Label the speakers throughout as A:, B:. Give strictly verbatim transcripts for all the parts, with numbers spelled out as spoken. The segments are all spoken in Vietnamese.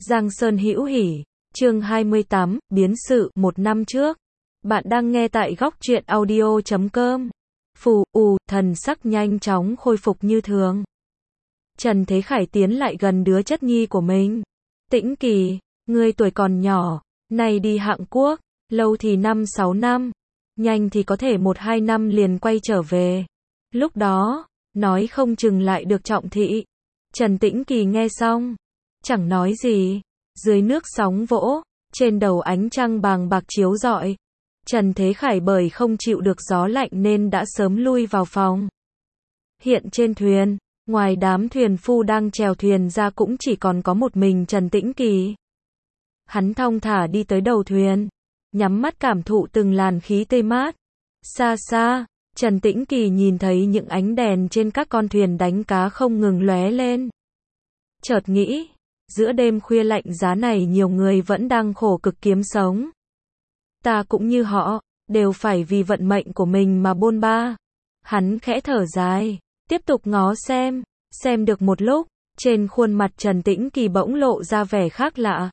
A: Giang Sơn Hữu Hỉ, chương hai mươi tám, biến sự, một năm trước. Bạn đang nghe tại góc truyện audio chấm com. Phù, ù, thần sắc nhanh chóng khôi phục như thường. Trần Thế Khải tiến lại gần đứa chất nhi của mình. Tĩnh Kỳ, ngươi tuổi còn nhỏ, này đi hạng quốc, lâu thì năm sáu năm, nhanh thì có thể một hai năm liền quay trở về. Lúc đó, nói không chừng lại được trọng thị. Trần Tĩnh Kỳ nghe xong, chẳng nói gì, dưới nước sóng vỗ, trên đầu ánh trăng bàng bạc chiếu rọi. Trần Thế Khải bởi không chịu được gió lạnh nên đã sớm lui vào phòng. Hiện trên thuyền, ngoài đám thuyền phu đang chèo thuyền ra cũng chỉ còn có một mình Trần Tĩnh Kỳ. Hắn thong thả đi tới đầu thuyền, nhắm mắt cảm thụ từng làn khí tê mát. Xa xa, Trần Tĩnh Kỳ nhìn thấy những ánh đèn trên các con thuyền đánh cá không ngừng lóe lên. Chợt nghĩ, giữa đêm khuya lạnh giá này nhiều người vẫn đang khổ cực kiếm sống. Ta cũng như họ, đều phải vì vận mệnh của mình mà bôn ba. Hắn khẽ thở dài, tiếp tục ngó xem, xem được một lúc, trên khuôn mặt Trần Tĩnh Kỳ bỗng lộ ra vẻ khác lạ.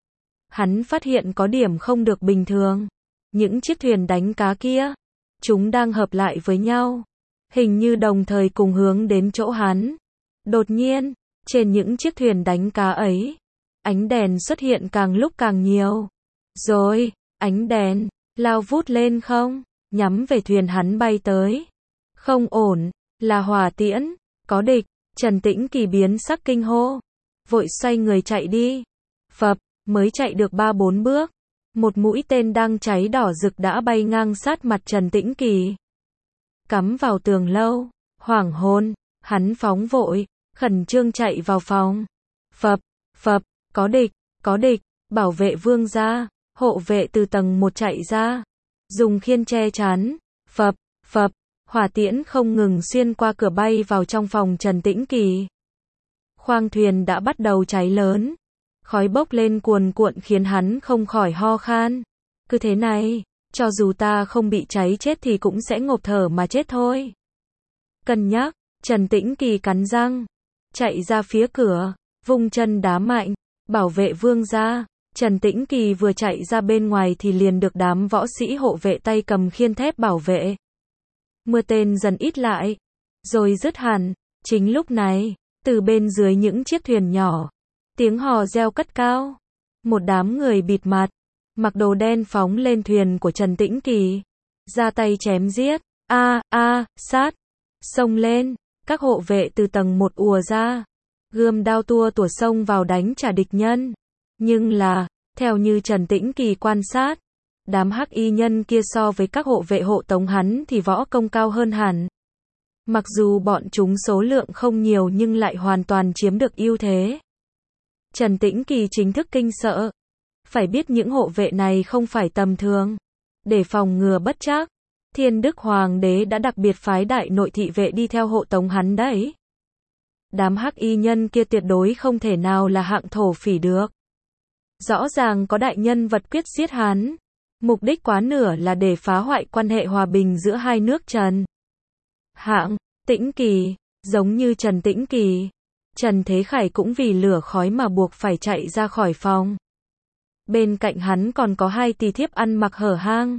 A: Hắn phát hiện có điểm không được bình thường. Những chiếc thuyền đánh cá kia, chúng đang hợp lại với nhau, hình như đồng thời cùng hướng đến chỗ hắn. Đột nhiên, trên những chiếc thuyền đánh cá ấy, ánh đèn xuất hiện càng lúc càng nhiều. Rồi, ánh đèn lao vút lên không, nhắm về thuyền hắn bay tới. Không ổn, là hỏa tiễn, có địch. Trần Tĩnh Kỳ biến sắc kinh hô, vội xoay người chạy đi. Phập, mới chạy được ba bốn bước, một mũi tên đang cháy đỏ rực đã bay ngang sát mặt Trần Tĩnh Kỳ, cắm vào tường lâu. Hoảng hồn, hắn phóng vội, khẩn trương chạy vào phòng. Phập, phập, có địch, có địch, bảo vệ vương gia. Hộ vệ từ tầng một chạy ra, dùng khiên che chắn. Phập, phập, hỏa tiễn không ngừng xuyên qua cửa bay vào trong phòng Trần Tĩnh Kỳ. Khoang thuyền đã bắt đầu cháy lớn, khói bốc lên cuồn cuộn khiến hắn không khỏi ho khan. Cứ thế này, cho dù ta không bị cháy chết thì cũng sẽ ngộp thở mà chết thôi. Cân nhắc, Trần Tĩnh Kỳ cắn răng, chạy ra phía cửa, vung chân đá mạnh, bảo vệ vương gia. Trần Tĩnh Kỳ vừa chạy ra bên ngoài thì liền được đám võ sĩ hộ vệ tay cầm khiên thép bảo vệ. Mưa tên dần ít lại, rồi dứt hẳn. Chính lúc này, từ bên dưới những chiếc thuyền nhỏ, tiếng hò reo cất cao. Một đám người bịt mặt, mặc đồ đen phóng lên thuyền của Trần Tĩnh Kỳ, ra tay chém giết. A, a, sát, xông lên, các hộ vệ từ tầng một ùa ra, gươm đao tua tủa xông vào đánh trả địch nhân. Nhưng là, theo như Trần Tĩnh Kỳ quan sát, đám hắc y nhân kia so với các hộ vệ hộ tống hắn thì võ công cao hơn hẳn. Mặc dù bọn chúng số lượng không nhiều nhưng lại hoàn toàn chiếm được ưu thế. Trần Tĩnh Kỳ chính thức kinh sợ. Phải biết những hộ vệ này không phải tầm thường. Để phòng ngừa bất trắc, Thiên Đức Hoàng đế đã đặc biệt phái đại nội thị vệ đi theo hộ tống hắn đấy. Đám hắc y nhân kia tuyệt đối không thể nào là hạng thổ phỉ được. Rõ ràng có đại nhân vật quyết giết hắn. Mục đích quá nửa là để phá hoại quan hệ hòa bình giữa hai nước Trần. Hạng, Tĩnh Kỳ, giống như Trần Tĩnh Kỳ, Trần Thế Khải cũng vì lửa khói mà buộc phải chạy ra khỏi phòng. Bên cạnh hắn còn có hai tỳ thiếp ăn mặc hở hang.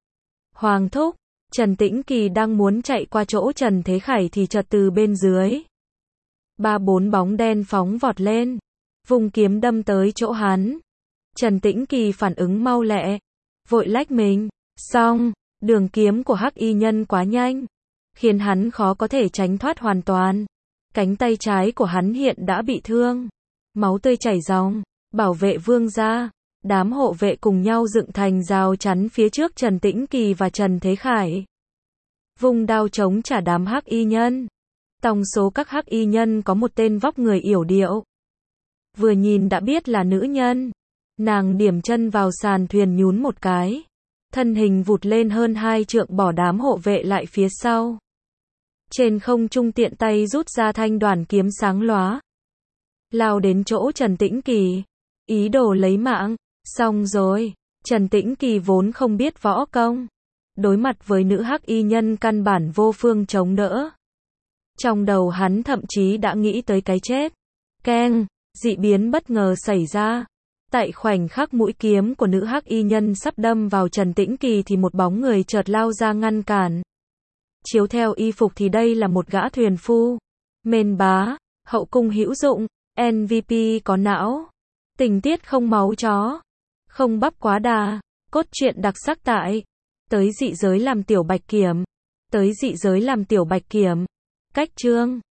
A: Hoàng thúc, Trần Tĩnh Kỳ đang muốn chạy qua chỗ Trần Thế Khải thì chợt từ bên dưới, ba bốn bóng đen phóng vọt lên, vùng kiếm đâm tới chỗ hắn. Trần Tĩnh Kỳ phản ứng mau lẹ, vội lách mình, xong, đường kiếm của hắc y nhân quá nhanh, khiến hắn khó có thể tránh thoát hoàn toàn. Cánh tay trái của hắn hiện đã bị thương, máu tươi chảy ròng. Bảo vệ vương gia, đám hộ vệ cùng nhau dựng thành rào chắn phía trước Trần Tĩnh Kỳ và Trần Thế Khải, vung đao chống trả đám hắc y nhân. Tổng số các hắc y nhân có một tên vóc người yểu điệu, vừa nhìn đã biết là nữ nhân. Nàng điểm chân vào sàn thuyền nhún một cái, thân hình vụt lên hơn hai trượng bỏ đám hộ vệ lại phía sau. Trên không trung tiện tay rút ra thanh đoàn kiếm sáng lóa, lao đến chỗ Trần Tĩnh Kỳ, ý đồ lấy mạng. Xong rồi, Trần Tĩnh Kỳ vốn không biết võ công, đối mặt với nữ hắc y nhân căn bản vô phương chống đỡ. Trong đầu hắn thậm chí đã nghĩ tới cái chết. Keng, Dị biến bất ngờ xảy ra. Tại khoảnh khắc mũi kiếm của nữ hắc y nhân sắp đâm vào Trần Tĩnh Kỳ thì một bóng người chợt lao ra ngăn cản. Chiếu theo y phục thì đây là một gã thuyền phu. Mên bá, hậu cung hữu dụng, em vê pê có não. Tình tiết không máu chó, không bắp quá đà, cốt truyện đặc sắc tại. Tới dị giới làm tiểu bạch kiểm. Tới dị giới làm tiểu bạch kiểm. Cách chương